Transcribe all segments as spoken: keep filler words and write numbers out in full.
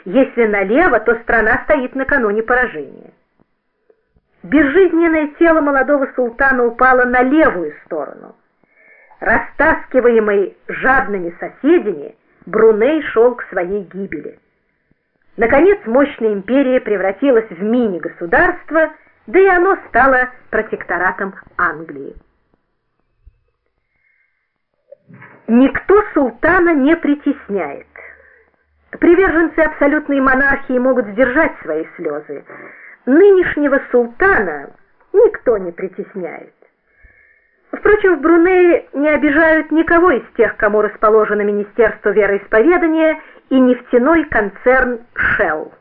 Если налево, то страна стоит накануне поражения. Безжизненное тело молодого султана упало на левую сторону. Растаскиваемый жадными соседями, Бруней шел к своей гибели. Наконец, мощная империя превратилась в мини-государство, да и оно стало протекторатом Англии. Никто султана не притесняет. Приверженцы абсолютной монархии могут сдержать свои слезы. Нынешнего султана никто не притесняет. Впрочем, в Брунее не обижают никого из тех, кому расположено Министерство вероисповедания и нефтяной концерн Shell.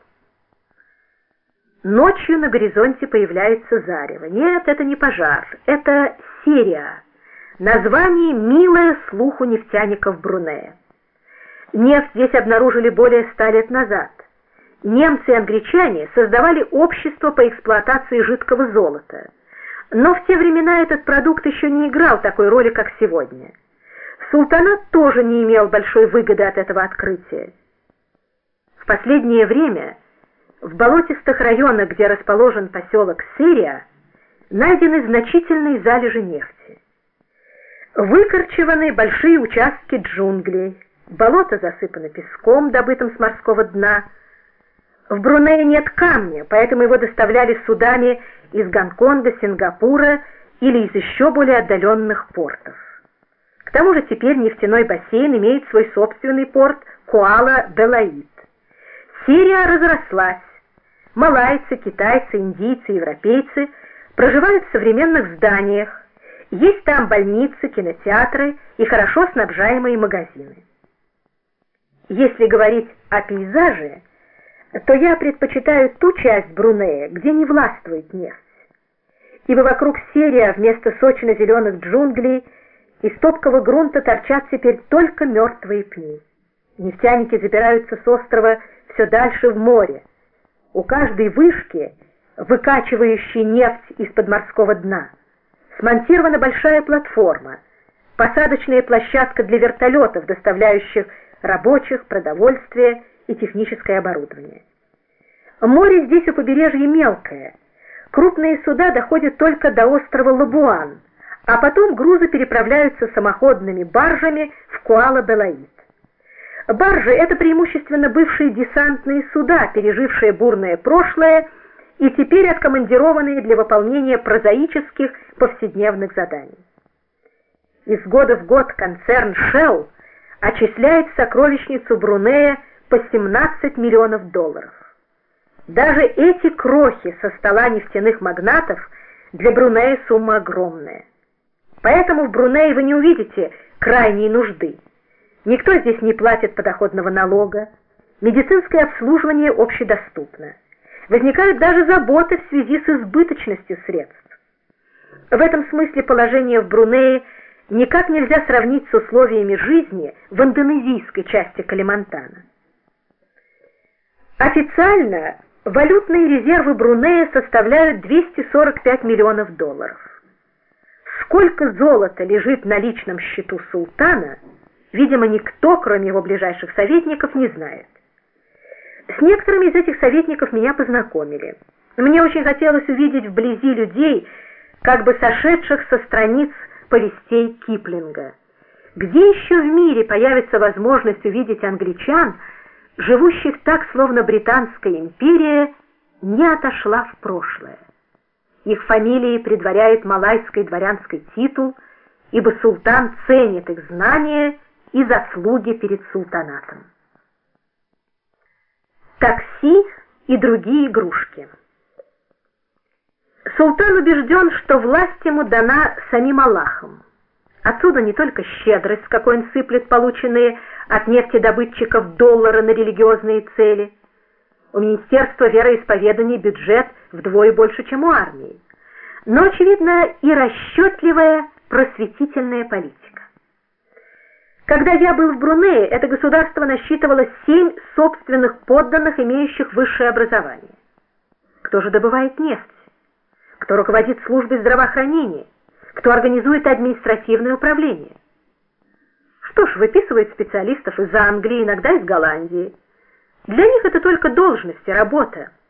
Ночью на горизонте появляется зарево. Нет, это не пожар, это Сирия. Название, милое слуху нефтяников Брунея. Нефть здесь обнаружили более ста лет назад. Немцы и англичане создавали общество по эксплуатации жидкого золота. Но в те времена этот продукт еще не играл такой роли, как сегодня. Султанат тоже не имел большой выгоды от этого открытия. В последнее время в болотистых районах, где расположен поселок Сирия, найдены значительные залежи нефти. Выкорчеваны большие участки джунглей, болото засыпано песком, добытым с морского дна. В Брунее нет камня, поэтому его доставляли судами из Гонконга, Сингапура или из еще более отдаленных портов. К тому же теперь нефтяной бассейн имеет свой собственный порт Куала-Белаид. Сирия разрослась. Малайцы, китайцы, индийцы, европейцы проживают в современных зданиях. Есть там больницы, кинотеатры и хорошо снабжаемые магазины. Если говорить о пейзаже, то я предпочитаю ту часть Брунея, где не властвует нефть. Ибо вокруг Сирия вместо сочно-зеленых джунглей из топкого грунта торчат теперь только мертвые пни. Нефтяники забираются с острова все дальше в море. У каждой вышки, выкачивающей нефть из-под морского дна, смонтирована большая платформа, посадочная площадка для вертолетов, доставляющих рабочих, продовольствие и техническое оборудование. Море здесь у побережья мелкое. Крупные суда доходят только до острова Лабуан, а потом грузы переправляются самоходными баржами в Куала-Белаид. Баржи — это преимущественно бывшие десантные суда, пережившие бурное прошлое и теперь откомандированные для выполнения прозаических повседневных заданий. Из года в год концерн Shell отчисляет в сокровищницу Брунея по семнадцать миллионов долларов. Даже эти крохи со стола нефтяных магнатов для Брунея сумма огромная. Поэтому в Брунее вы не увидите крайней нужды. Никто здесь не платит подоходного налога, медицинское обслуживание общедоступно. Возникают даже заботы в связи с избыточностью средств. В этом смысле положение в Брунее никак нельзя сравнить с условиями жизни в индонезийской части Калимантана. Официально валютные резервы Брунея составляют двести сорок пять миллионов долларов. Сколько золота лежит на личном счету султана, видимо, никто, кроме его ближайших советников, не знает. С некоторыми из этих советников меня познакомили. Мне очень хотелось увидеть вблизи людей, как бы сошедших со страниц повестей Киплинга. Где еще в мире появится возможность увидеть англичан, живущих так, словно Британская империя не отошла в прошлое? Их фамилии предваряют малайский дворянский титул, ибо султан ценит их знания и заслуги перед султанатом. Такси и другие игрушки. Султан убежден, что власть ему дана самим Аллахом. Отсюда не только щедрость, с какой он сыплет полученные от нефтедобытчиков доллары на религиозные цели. У Министерства вероисповедания бюджет вдвое больше, чем у армии. Но, очевидно, и расчетливая просветительная политика. Когда я был в Брунее, это государство насчитывало семь собственных подданных, имеющих высшее образование. Кто же добывает нефть? Кто руководит службой здравоохранения? Кто организует административное управление? Что ж, выписывают специалистов из Англии, иногда из Голландии. Для них это только должность и работа.